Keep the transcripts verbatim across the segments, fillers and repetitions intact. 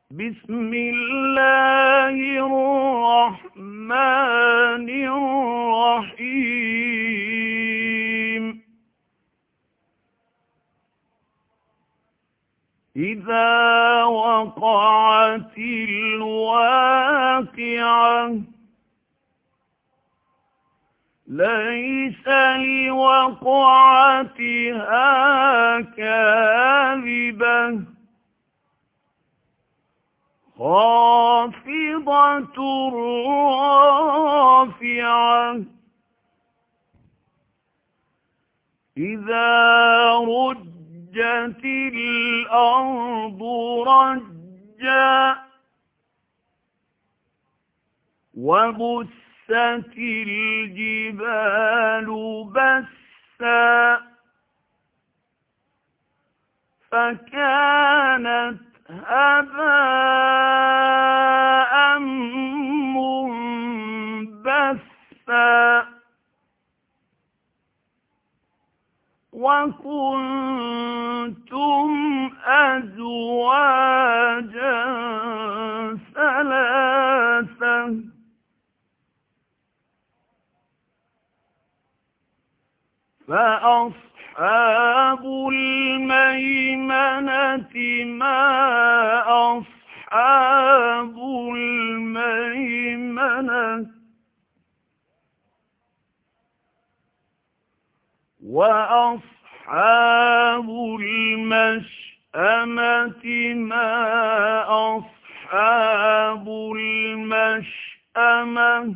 بسم الله الرحمن الرحيم إذا وقعت الواقعة ليس لوقعتها كاذبة خافضة رافعة إذا رجت الأرض رجا وبست الجبال بسا فكانت هباء منبثا وكنتم أزواجا ثلاثة فأصحاب الميمنة ما أصحاب الميمنة وأصحاب المشأمة ما أصحاب المشأمة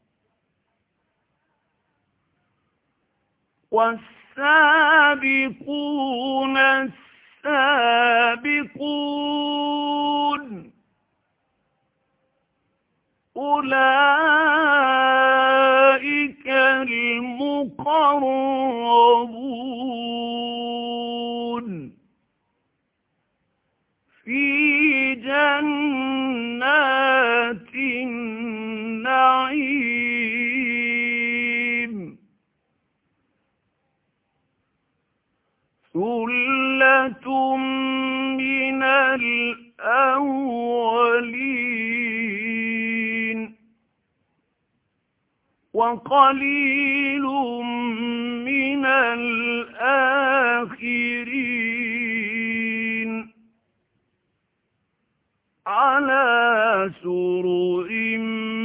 والسابقون السابقون أولئك المقربون في جنات النعيم ثلة من الأولين وقليل من الآخرين على سرر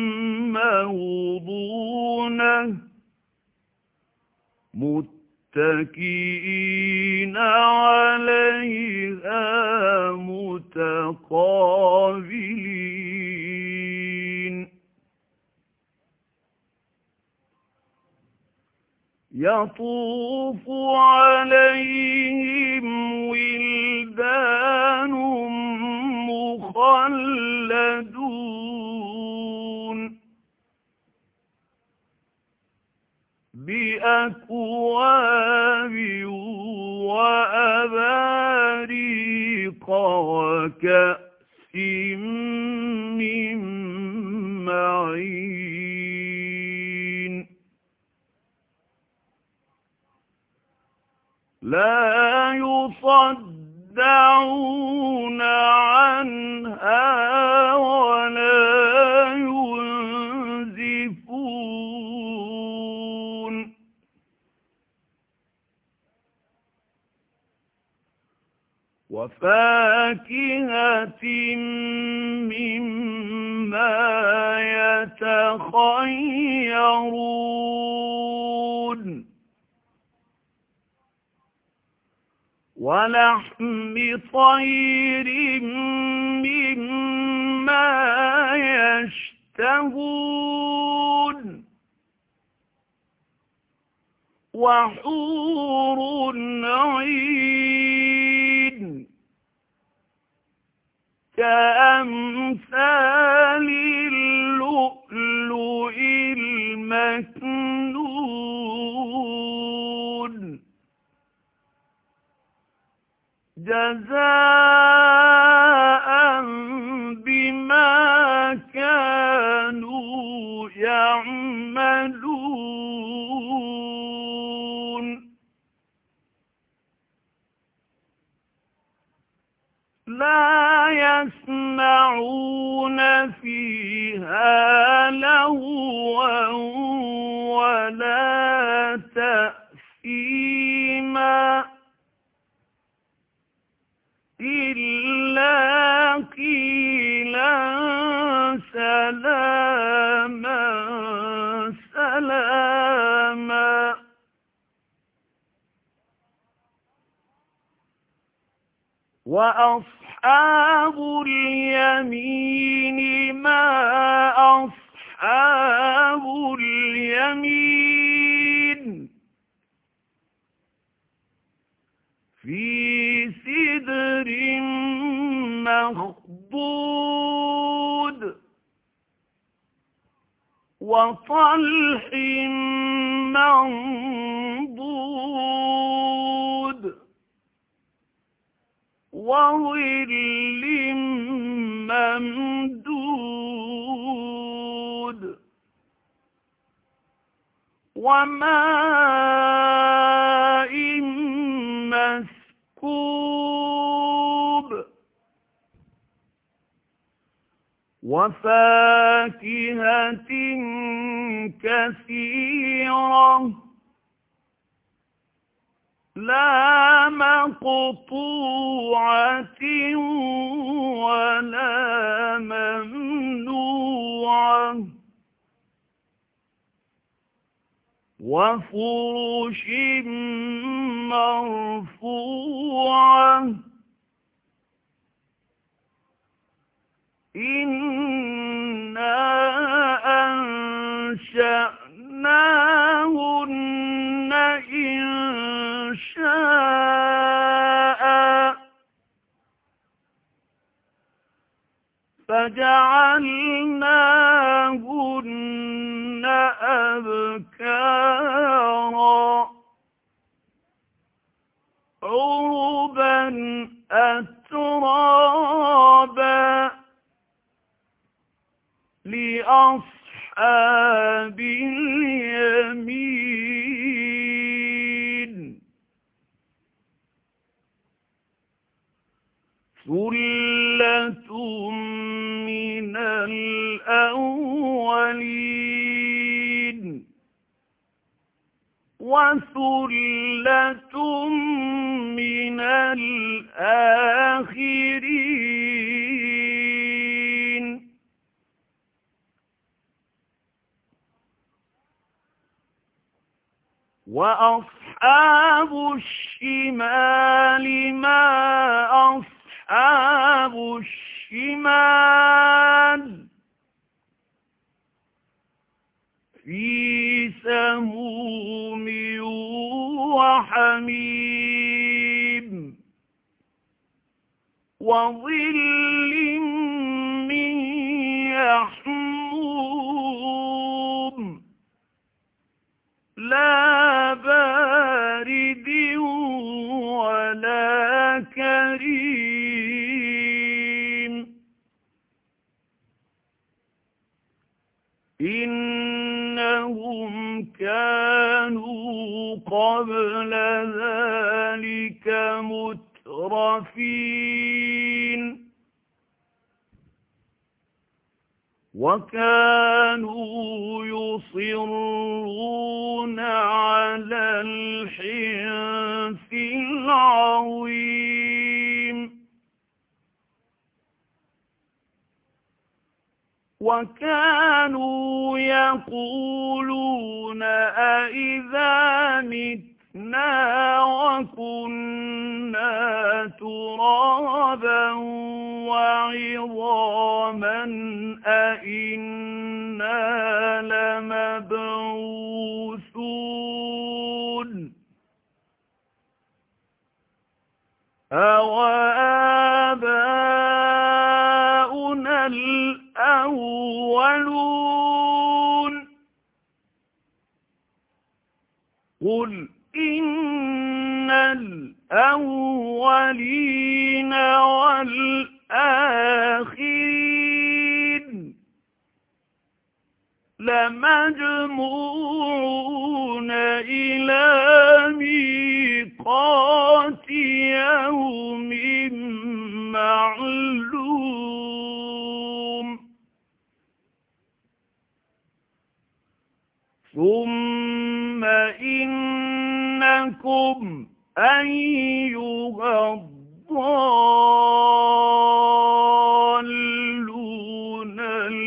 موضونة متكئين عليها متقابلين يطوف عليهم ولدان مخلدون بأكواب وأباريق وكأس من معين لا يصدعون عنها ولا ينزفون وفاكهة مما يتخيرون ولحم طير مما يشتهون وحور عين كأمثال اللؤلؤ المكنون جزاء بما كانوا يعملون لا يسمعون فيها لغوا ولا تأثيما إلا قيلا سلاما سلاما وأصحاب اليمين ما أصحاب اليمين في سدر مخضود وطلح منضود وظل ممدود وماء مسكوب وفاكهة كثيرة لا مقطوعة ولا ممنوعة وفرش مرفوعة إنا أنشأناهن إنشاء فجعلناهن أبكارا عربا أترابا لأصحاب اليمين ثلة من الأولين وثلة من الآخرين وأصحاب الشمال ما أصحاب الشمال في سموم وحميم وظل من يحموم لا بارد ولا كريم إنهم كانوا قبل ذلك مترفين وكانوا يصرون على الحنث العظيم وكانوا يقولون أئذا متنا وكنا ترابا وعظاما أئنا لمبعوثون أوآباؤنا الأولون قل إن الأولين والآخرين لمجموعون إلى ميقات يوم معلوم أيها الضالون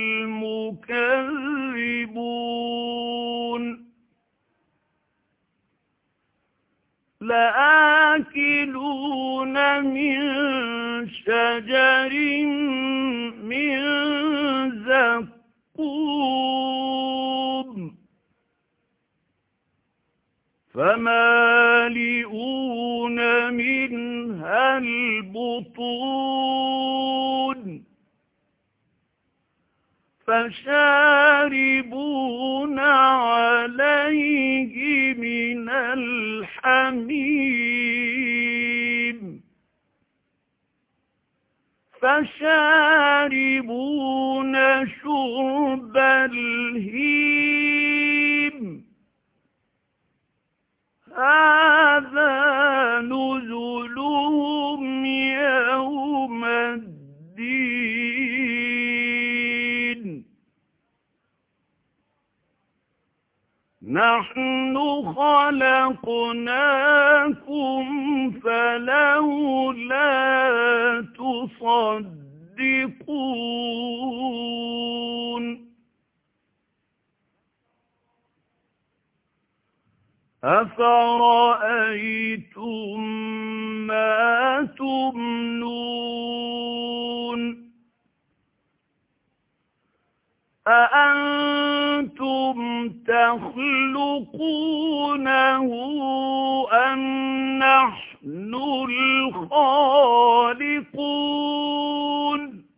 المكذبون لآكلون من شجر من زقوم فمالئون منها البطون فشاربون عليه من الحميم فشاربون شرب الهيم هذا نزلهم يوم الدين نحن خلقناكم فلولا تصدقون أفرأيتم ما تمنون أأنتم تخلقونه أم نحن الخالقون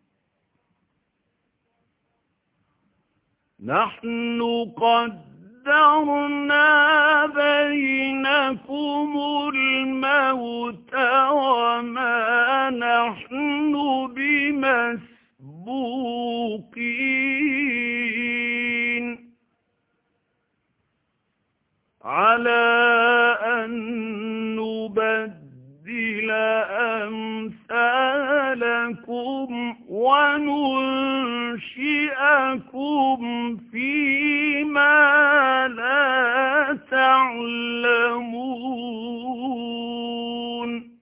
نحن قدرنا بينكم الموت وما نحن بمسبوقين على أن نبدل أمثالكم وننشئكم فيما لا تعلمون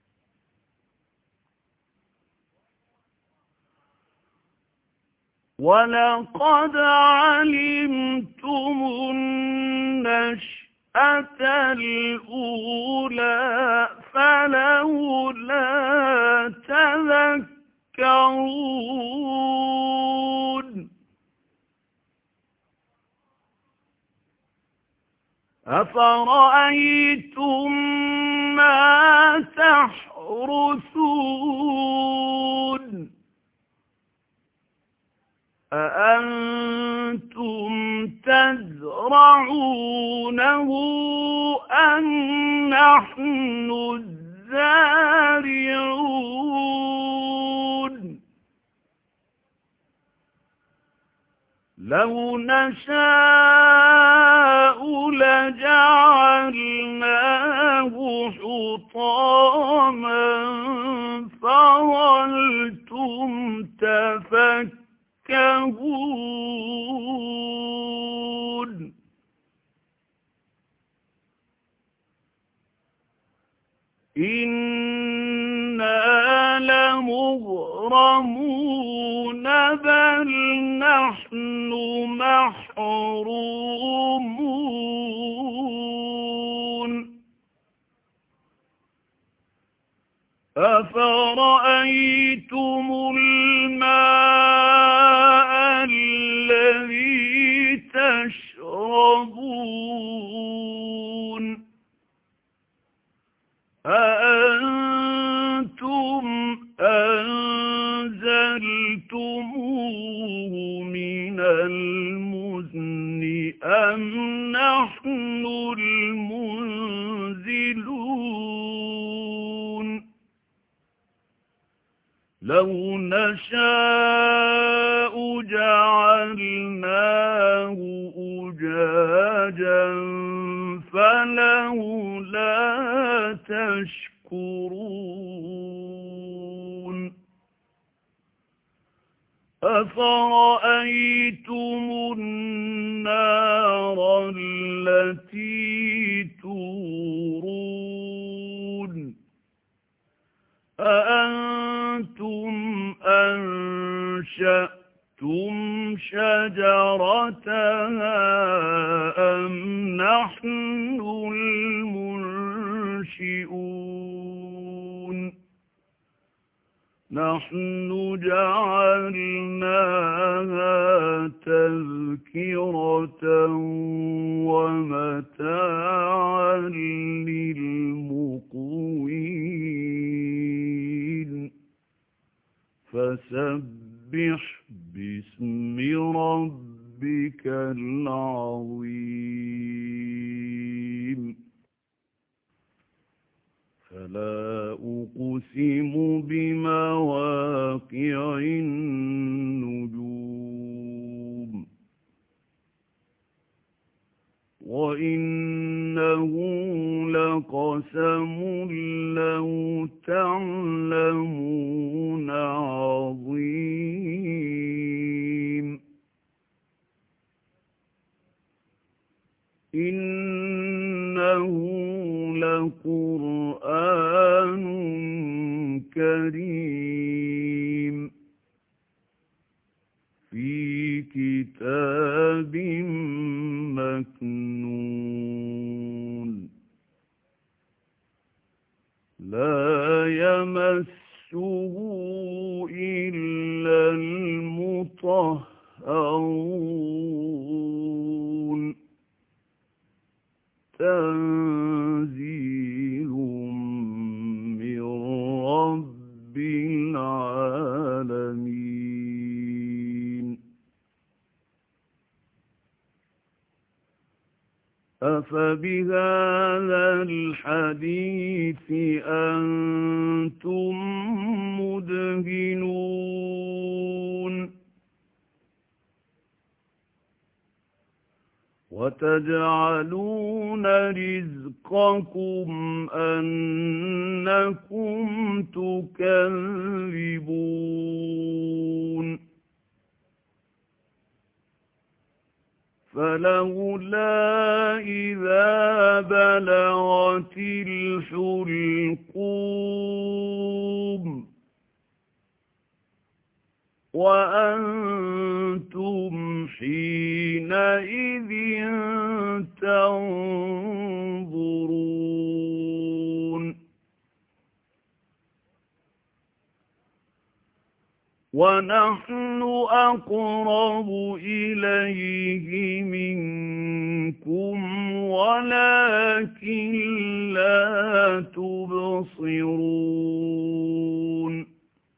ولقد علمتم النشأة الأولى فلولا تذكرون أفرأيتم ما تحرثون أأنتم تزرعونه أم نحن الزارعون لو نشاء لجعلناه حطاما فظلتم تفكهون إنا لمغرمون بل نحن محرومون أفرأيتم الماء الذي تشربون أأنتم أنزلتموه من المزن أم نحن المنزلون لو نشاء جعلناه أجاجا فلولا تشكرون أفرأيتم النار التي تورون أأنتم أنشأتم شجرتها أم نحن المنشئون نحن جعلناها تذكرة ومتاعا للمقوين فسبح باسم ربك العظيم فلا أقسم بمواقع النجوم وإنه لقسم لو تعلمون عظيم إنه لقرآن كريم في كتاب مكنون لا يمسه إلا المطهرون تنزيل من رب العالمين أفبهذا الحديث أنتم مدهنون وتجعلون رزقكم أنكم تكذبون فلولا إذا بلغت الحلقوم وأنتم حينئذ تنظرون ونحن أقرب إليه منكم ولكن لا تبصرون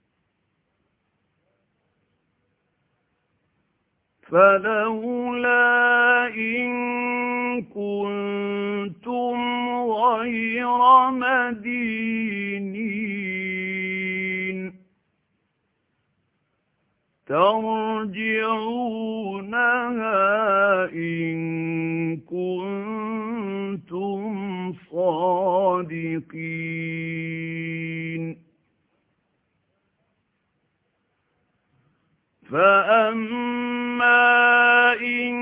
فلولا إن كنتم غير مدينين ترجعونها إن كنتم صادقين فأما إن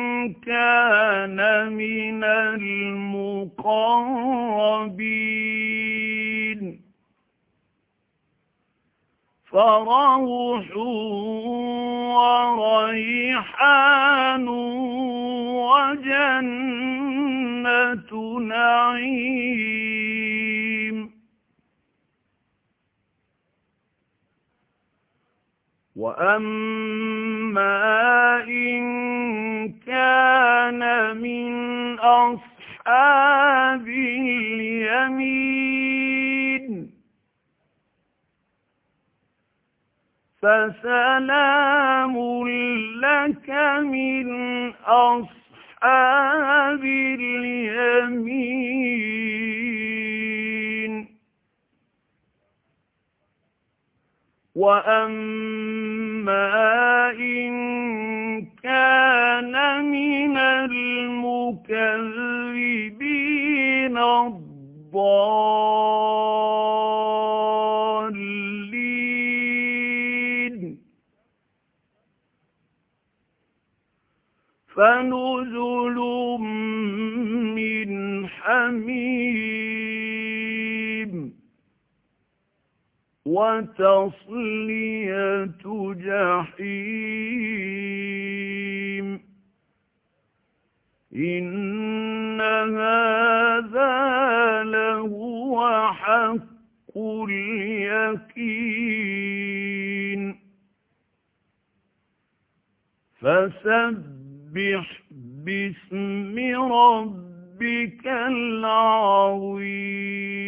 كان من المقربين فروح وريحان وجنة نعيم وأما إن كان من أصحاب اليمين فسلام لك من أصحاب اليمين وأما إن كان من المكذبين الضالين فنزل من حميم وتصلية جحيم إن هذا لهو حق اليقين فسبح باسم ربك العظيم